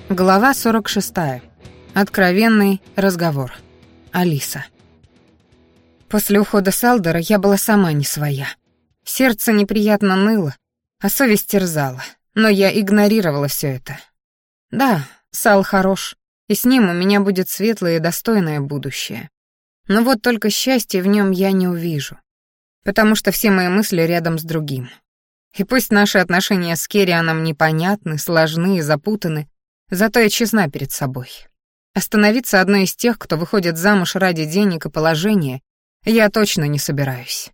Глава 46. Откровенный разговор. Алиса. После ухода Салдера я была сама не своя. Сердце неприятно ныло, а совесть терзала, но я игнорировала все это. Да, Сал хорош, и с ним у меня будет светлое и достойное будущее. Но вот только счастья в нем я не увижу, потому что все мои мысли рядом с другим. И пусть наши отношения с Керрианом непонятны, сложны и запутаны, зато я честна перед собой. Остановиться одной из тех, кто выходит замуж ради денег и положения, я точно не собираюсь.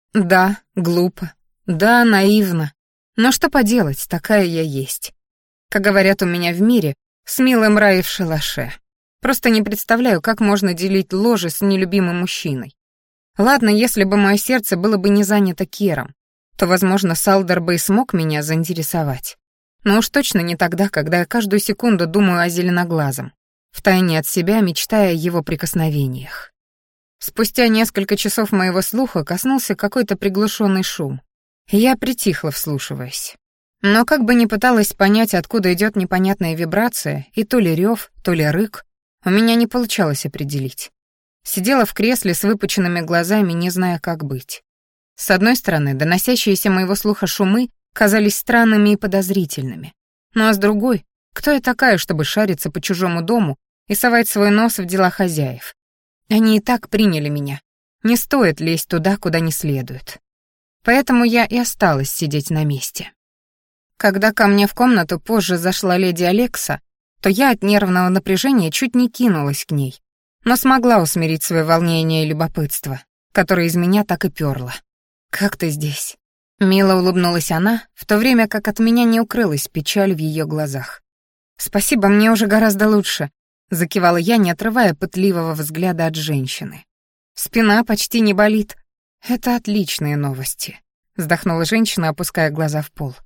Да, глупо, да, наивно, но что поделать, такая я есть. Как говорят у меня в мире, с милым рай в шалаше. Просто не представляю, как можно делить ложе с нелюбимым мужчиной. Ладно, если бы мое сердце было бы не занято Кером, то, возможно, Салдер бы и смог меня заинтересовать. Но уж точно не тогда, когда я каждую секунду думаю о зеленоглазом, втайне от себя мечтая о его прикосновениях. Спустя несколько часов моего слуха коснулся какой-то приглушенный шум, и я притихла, вслушиваясь. Но как бы ни пыталась понять, откуда идет непонятная вибрация, и то ли рев, то ли рык, у меня не получалось определить. Сидела в кресле с выпученными глазами, не зная, как быть. С одной стороны, доносящиеся моего слуха шумы казались странными и подозрительными. Ну а с другой, кто я такая, чтобы шариться по чужому дому и совать свой нос в дела хозяев? Они и так приняли меня. Не стоит лезть туда, куда не следует. Поэтому я и осталась сидеть на месте. Когда ко мне в комнату позже зашла леди Алекса, то я от нервного напряжения чуть не кинулась к ней, но смогла усмирить свое волнение и любопытство, которое из меня так и пёрло. «Как ты здесь?» Мило улыбнулась она, в то время как от меня не укрылась печаль в ее глазах. «Спасибо, мне уже гораздо лучше», — закивала я, не отрывая пытливого взгляда от женщины. «Спина почти не болит. Это отличные новости», — вздохнула женщина, опуская глаза в пол.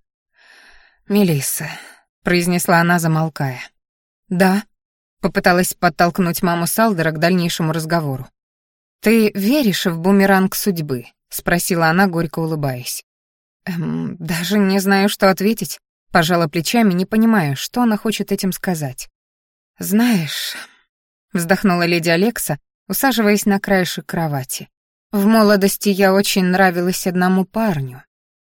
«Мелисса», — произнесла она, замолкая. «Да», — попыталась подтолкнуть маму Салдера к дальнейшему разговору. «Ты веришь в бумеранг судьбы?» — спросила она, горько улыбаясь. Даже не знаю, что ответить», — пожала плечами, не понимая, что она хочет этим сказать. «Знаешь», — вздохнула леди Алекса, усаживаясь на краешек кровати. «В молодости я очень нравилась одному парню.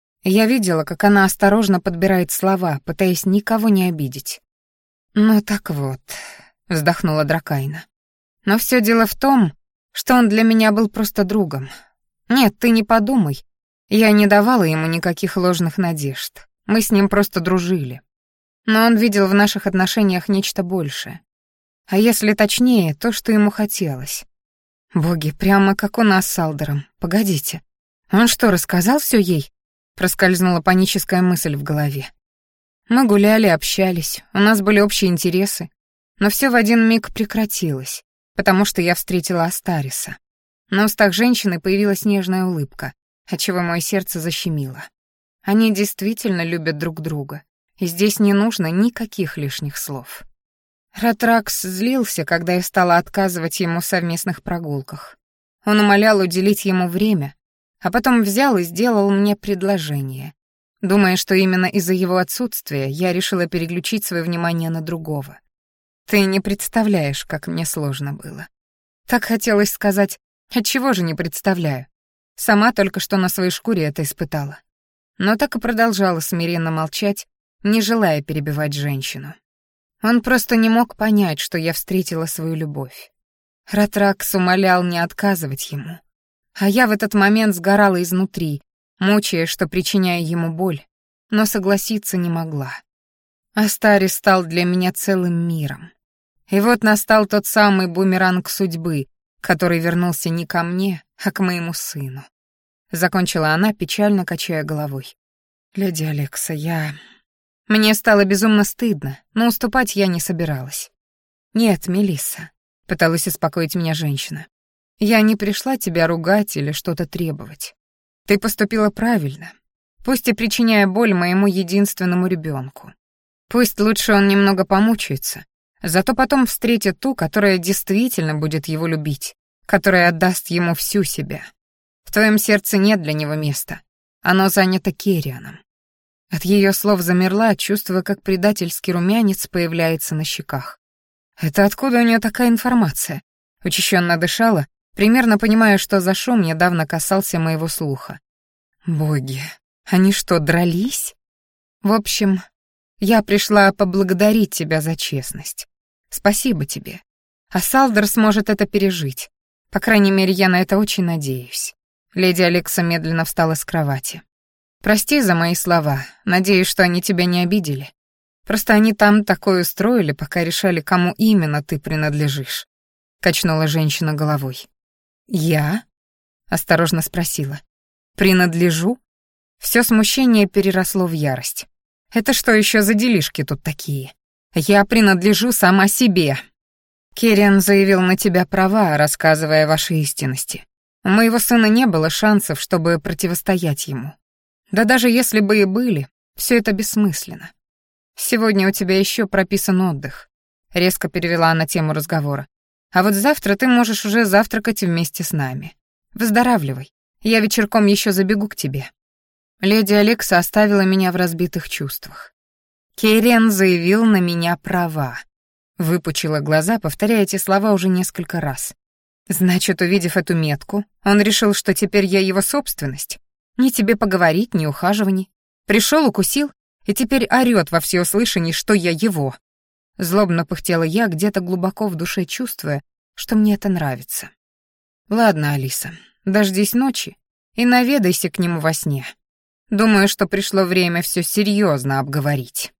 Я видела, как она осторожно подбирает слова, пытаясь никого не обидеть. «Ну так вот», — вздохнула Дракайна. «Но все дело в том, что он для меня был просто другом. Нет, ты не подумай. Я не давала ему никаких ложных надежд. Мы с ним просто дружили. Но он видел в наших отношениях нечто большее. А если точнее, то, что ему хотелось. Боги, прямо как у нас с Алдером. Погодите. Он что, рассказал все ей?» Проскользнула паническая мысль в голове. Мы гуляли, общались, у нас были общие интересы. Но все в один миг прекратилось, потому что я встретила Астариса. На устах женщины появилась нежная улыбка, отчего мое сердце защемило. Они действительно любят друг друга, и здесь не нужно никаких лишних слов. Ратракс злился, когда я стала отказывать ему в совместных прогулках. Он умолял уделить ему время, а потом взял и сделал мне предложение, думая, что именно из-за его отсутствия я решила переключить свое внимание на другого. Ты не представляешь, как мне сложно было. Так хотелось сказать, отчего же не представляю. Сама только что на своей шкуре это испытала. Но так и продолжала смиренно молчать, не желая перебивать женщину. Он просто не мог понять, что я встретила свою любовь. Ратракс умолял не отказывать ему. А я в этот момент сгорала изнутри, мучая, что причиняю ему боль, но согласиться не могла. Астарис стал для меня целым миром. И вот настал тот самый бумеранг судьбы, который вернулся не ко мне, а к моему сыну. Закончила она, печально качая головой. «Леди Алекса, Мне стало безумно стыдно, но уступать я не собиралась. «Нет, Мелисса», — пыталась успокоить меня женщина. «Я не пришла тебя ругать или что-то требовать. Ты поступила правильно, пусть и причиняя боль моему единственному ребенку. Пусть лучше он немного помучается, зато потом встретит ту, которая действительно будет его любить, которая отдаст ему всю себя. В твоем сердце нет для него места, оно занято Керрианом». От ее слов замерла, чувствуя, как предательский румянец появляется на щеках. Это откуда у нее такая информация? Учащенно дышала, примерно понимая, что за шум недавно касался моего слуха. Боги, они что, дрались? В общем, я пришла поблагодарить тебя за честность. Спасибо тебе. А Салдер сможет это пережить. По крайней мере, я на это очень надеюсь. Леди Алекса медленно встала с кровати. Прости за мои слова. Надеюсь, что они тебя не обидели. Просто они там такое устроили, пока решали, кому именно ты принадлежишь. Качнула женщина головой. Я? Осторожно спросила. Принадлежу? Все смущение переросло в ярость. Это что еще за делишки тут такие? Я принадлежу сама себе. Кириан заявил на тебя права, рассказывая о вашей истинности. У моего сына не было шансов, чтобы противостоять ему. Да даже если бы и были, все это бессмысленно. Сегодня у тебя еще прописан отдых. Резко перевела она тему разговора. А вот завтра ты можешь уже завтракать вместе с нами. Выздоравливай. Я вечерком еще забегу к тебе. Леди Алекса оставила меня в разбитых чувствах. Кириан заявил на меня права. Выпучила глаза, повторяя эти слова уже несколько раз. Значит, увидев эту метку, он решил, что теперь я его собственность. Ни тебе поговорить, ни ухаживаний. Пришел, укусил, и теперь орёт во всеуслышание, что я его. Злобно пыхтела я, где-то глубоко в душе чувствуя, что мне это нравится. Ладно, Алиса, дождись ночи и наведайся к нему во сне. Думаю, что пришло время все серьезно обговорить.